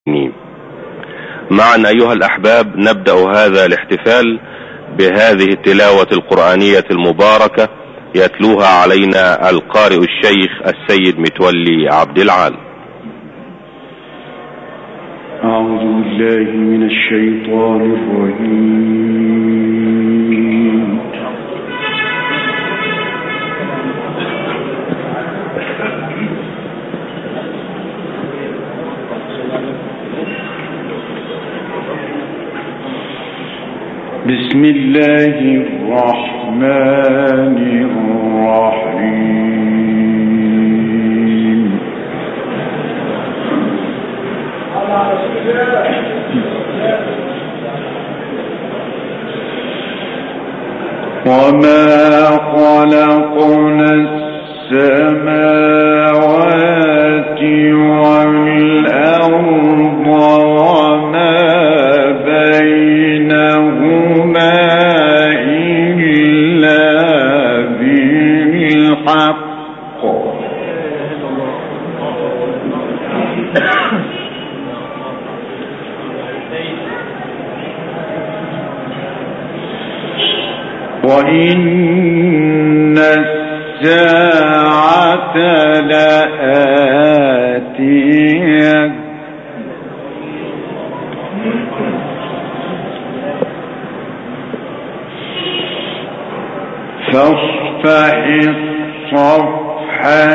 معا أيها الأحباب، نبدأ هذا الاحتفال بهذه التلاوة القرآنية المباركة يتلوها علينا القارئ الشيخ السيد متولي عبد العال. أعوذ بالله من الشيطان الرجيم. بسم الله الرحمن الرحيم. وما خلقنا السماوات والأرض وما بينهما إلا بالحق وإن الساعة لآتية فاصفح الصفح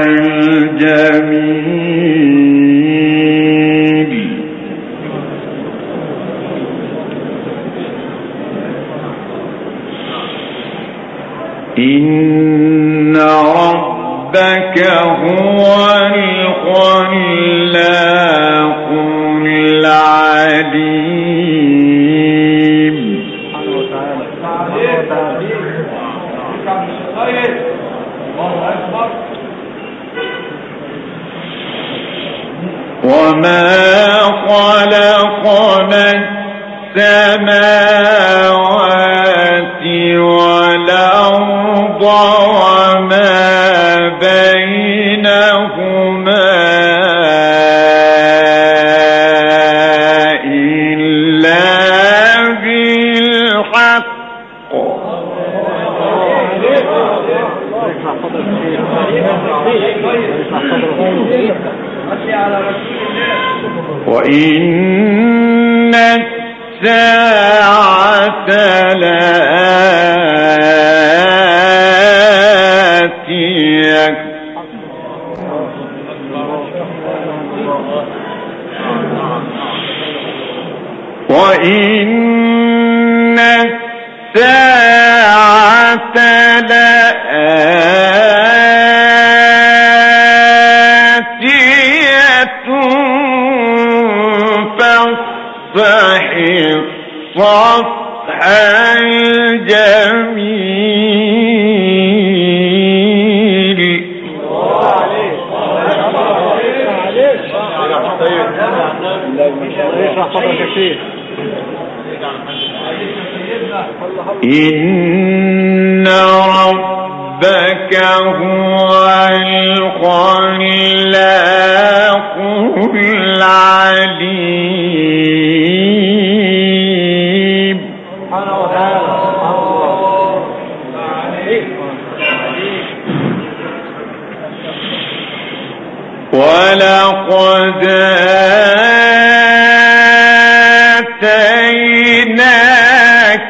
الجميل إن ربك هو الخلاق العليم. وما خلقنا السماوات والأرض وما بينهما إلا بالحق وإن الساعة لآتية وإن الساعة فاصفح الصفح الجميل إن ربك هو الخلاق العليم. ولقد آتيناك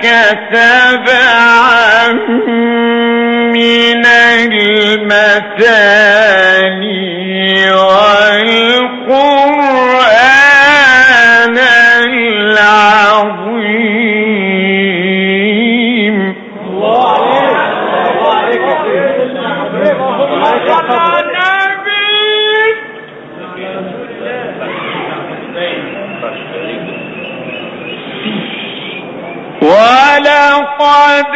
سبعا من المثاني والقرآن العظيم. ولقد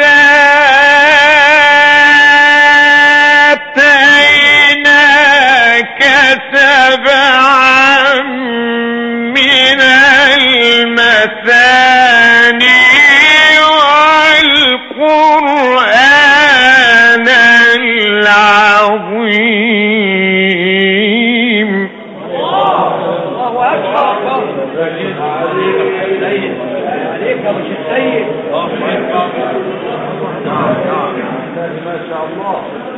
آتيناك سبعا من المثاني والقرآن العظيم. الله أكبر. عليك يا مش السيد. ما شاء الله.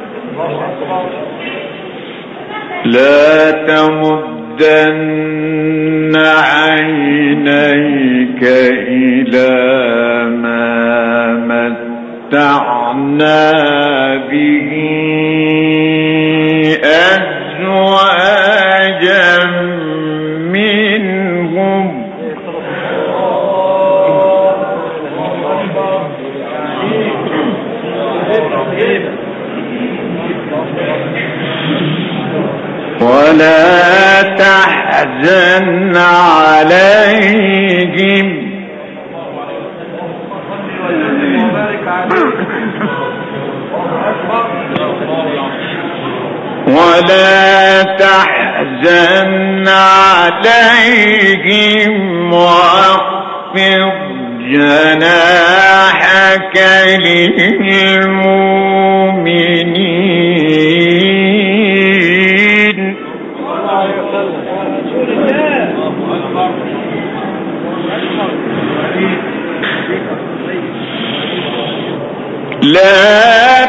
لا تمدن عينيك إلى ما متعنا به أزواجا منهم ولا تحزن عليهم ولا تحزن عليهم واخفض جناحك للمؤمنين لا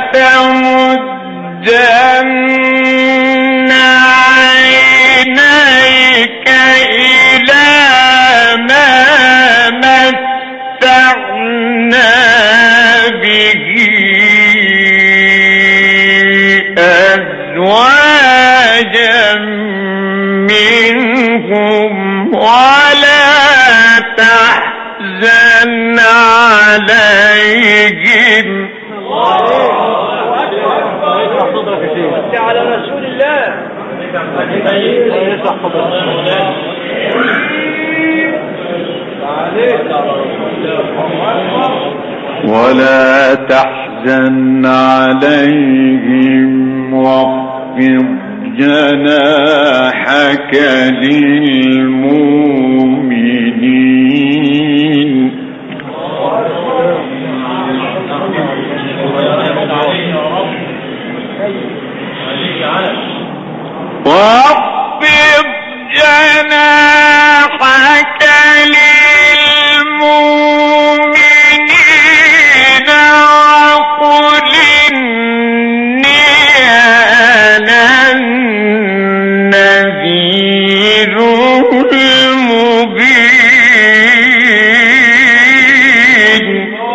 تمدن عينيك إلى ما متعنا به أزواجا منهم ولا تحزن عليهم على رسول الله. ولا تحزن عليهم واخفض جناحك للمؤمنين واخفض جناحك للمؤمنين وقل إني أنا النذير المبين.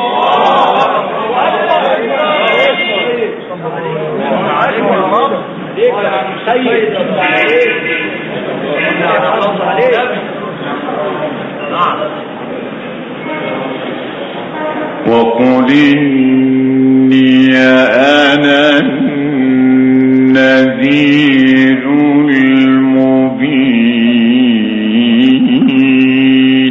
وقل إني أنا النذير المبين.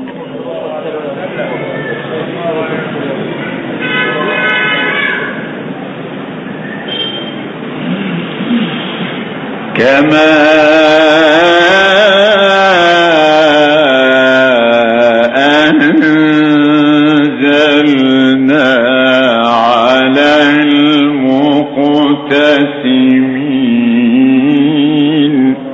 كما أنزلنا على المقتسمين.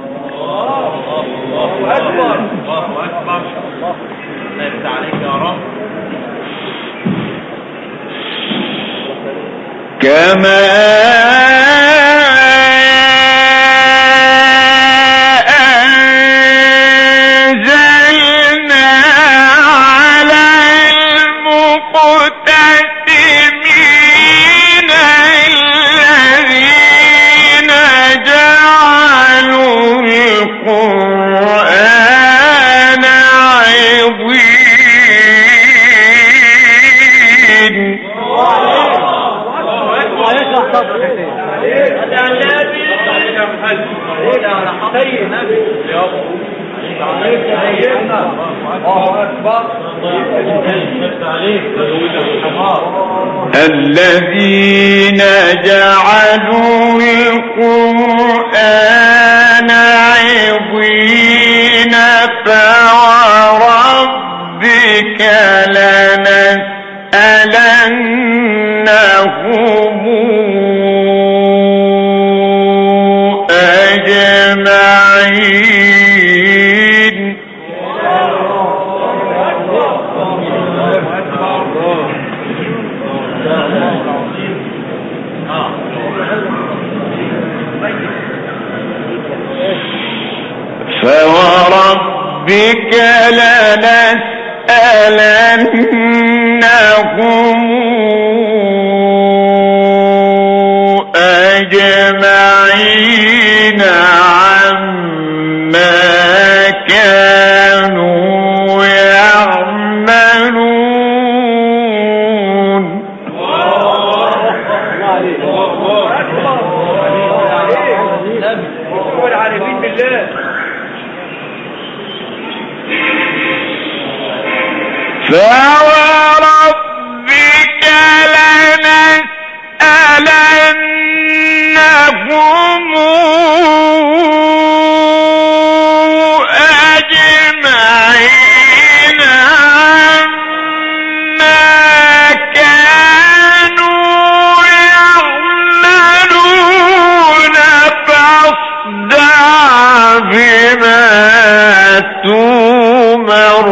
الله أكبر الله أكبر. الله يفتح عليك يا رب. كما الذين جعلوا القرآن عضين فوربك لنسألنهم أجمعين. ربك لنسألنهم أجمعين عما كانوا يعملون. والعارفين بالله. فوربك لنسألنهم أجمعين عما كانوا يعملون فاصدع بما تؤمر.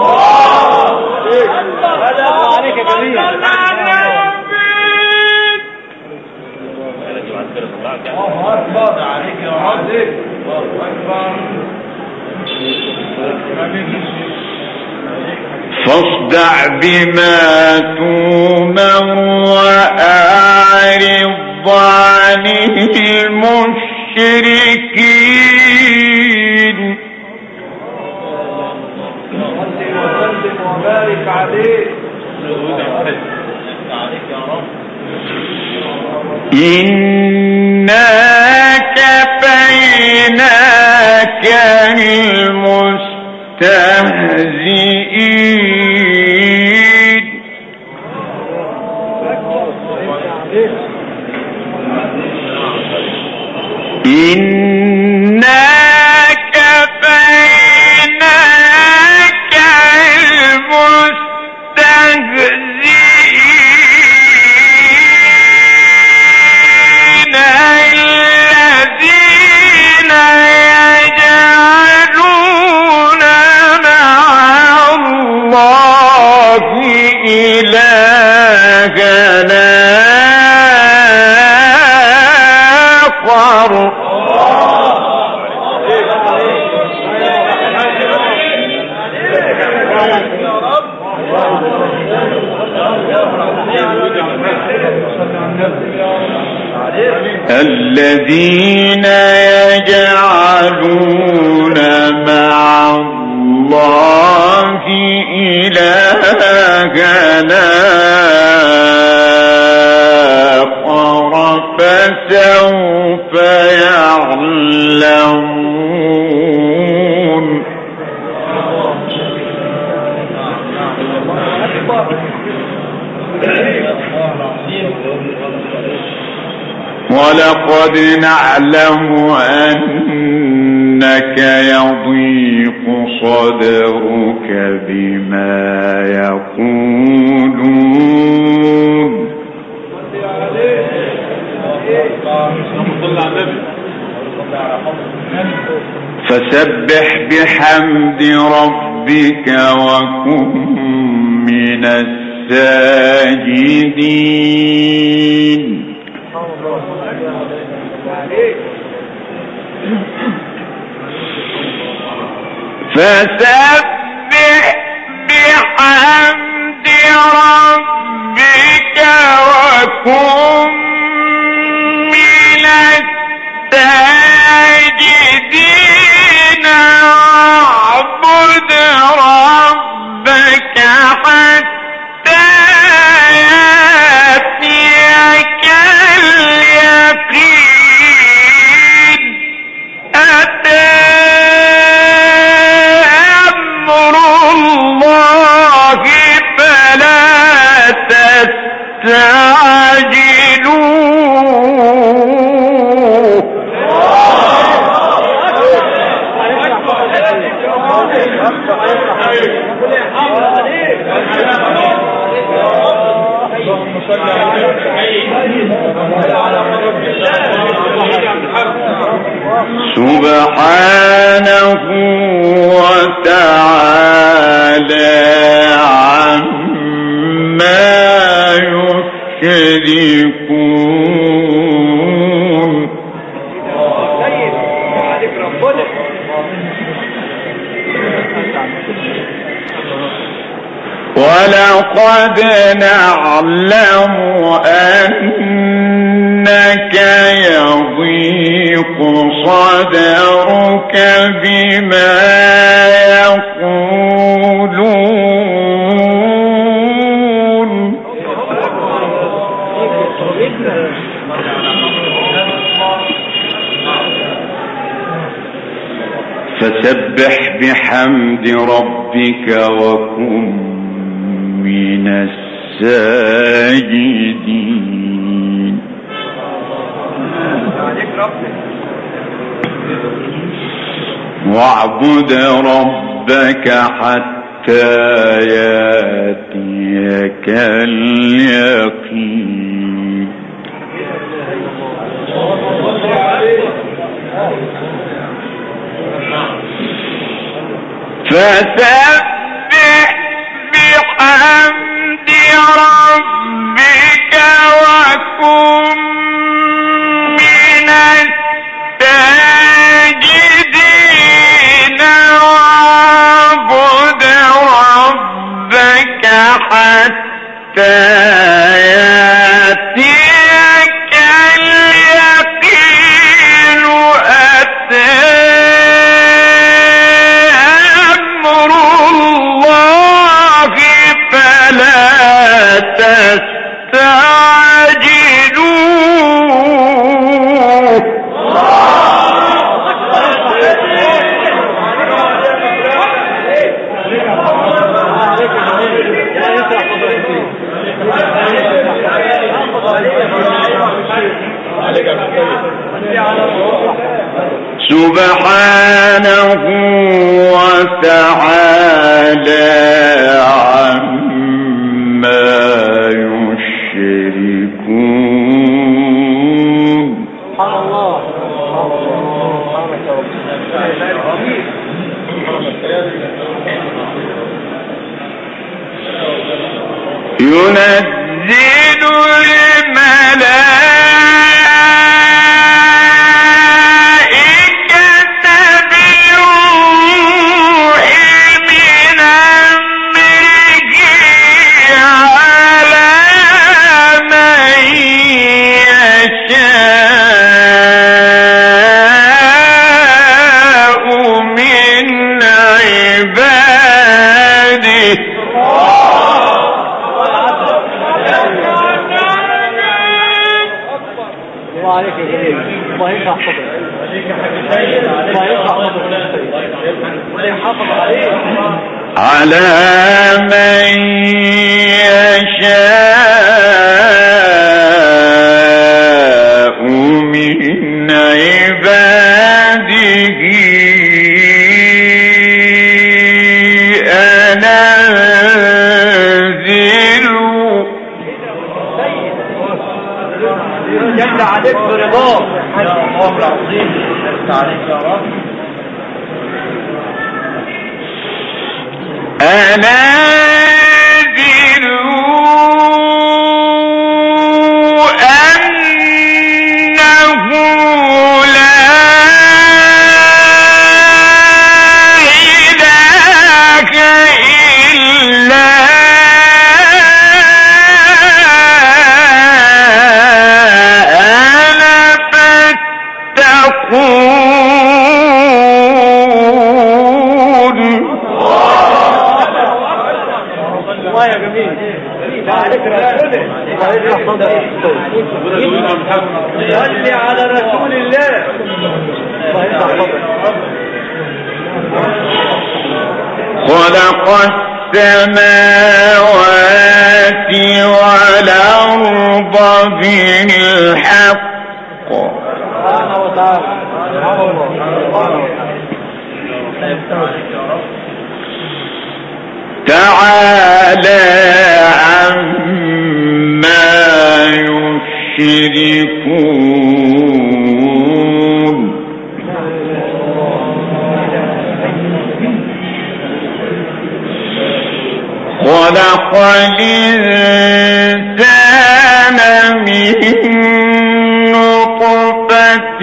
فاصدع بما تؤمر وأعرض عن المشركين. وسلم وبارك عليك. إنا كفيناك المستهزئين. إنا كفيناك المستهزئين الذين يجعلون مع الله إلهنا آخر. الذين يجعلون مع الله إلهنا آخر فسوف يعلمون. ولقد نعلم أنك يضيق صدرك بما يقولون فسبح بحمد ربك وكن من الساجدين. فسبح بحمد ربك وكن من الساجدين واعبد ربك حتى يأتيك اليقين. أتى أمر الله فلا تستعجلوه. سبحانه وتعالى عما يشركون. ولقد نعلم أنك يضيق صدرك بما يقولون فسبح بحمد ربك وكن من الساجدين واعبد ربك حتى يأتيك اليقين فسبح بحمد ربك وكن من الساجدين واعبد ربك حتى يأتيك اليقين أمر الله فلا تستعجلوه سبحانه وتعالى عما يشركون ينزل الملائكة بالروح من أمره على من يشاء من عباده عليك يا جميل الله يرفع صدرك الله يرفع صدرك ويحافظ عليك على من يشاء من عباده أنزلوا يملى عليك برضاه الله العظيم يفتح عليك يا رب أنزلوا أنه لا إله إلا أنا فاتقون الله يا جميل عليك رسول الله يرفع صدرك صلي على رسول الله الله يرفع صدرك خلق السماوات والأرض بالحق سبحانه وتعالى تعالى عما يشركون خلق الإنسان من نطفة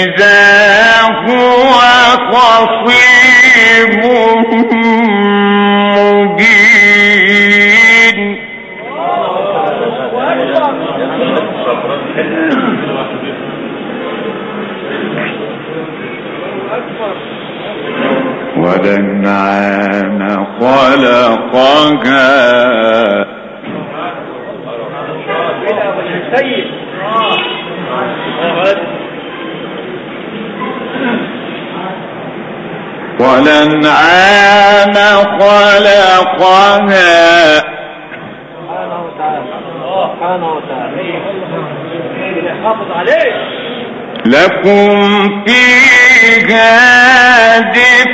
فإذا هو خصيم والأنعام خلقها والأنعام خلقها سبحانه وتعالى حافظ عليه لكم فيها دفء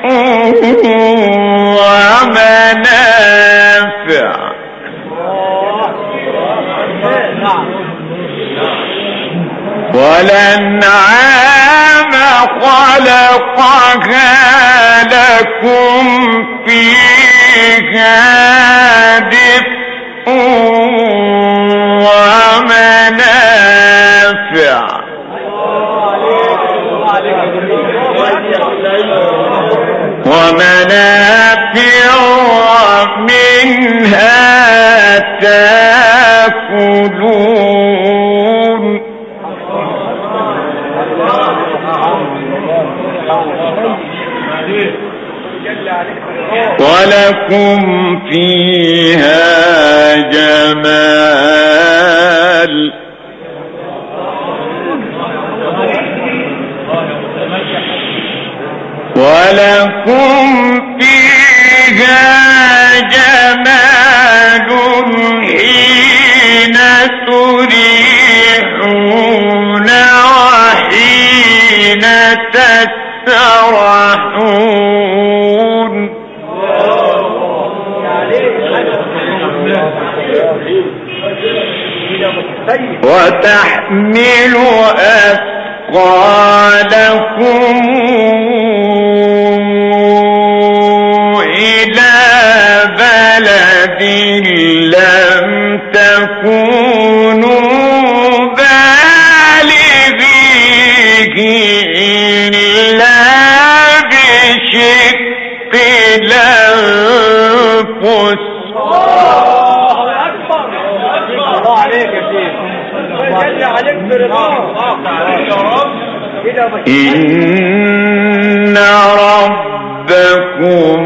ومنافع والأنعام خلقها لكم فيها دفء ومنافع ومنها تأكلون ولكم فيها جمال ولكم فيها جمال حين تريحون وحين تسرحون وتحمل أثقالكم إلى بلد لم تكونوا بالغيه إلا بشق الأنفس إن ربكم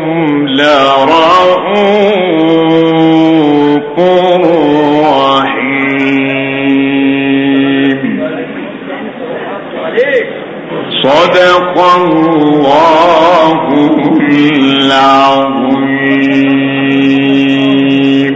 لرؤوف رحيم صدق الله العظيم.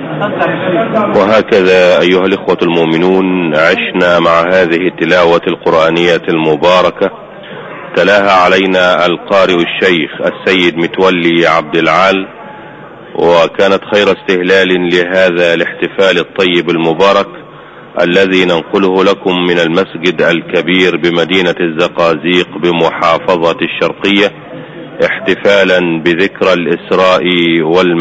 وهكذا أيها الإخوة المؤمنون عشنا مع هذه التلاوة القرآنية المباركة تلاها علينا القارئ الشيخ السيد متولي عبد العال، وكانت خير استهلال لهذا الاحتفال الطيب المبارك الذي ننقله لكم من المسجد الكبير بمدينة الزقازيق بمحافظة الشرقية، احتفالا بذكرى الإسراء والمعراج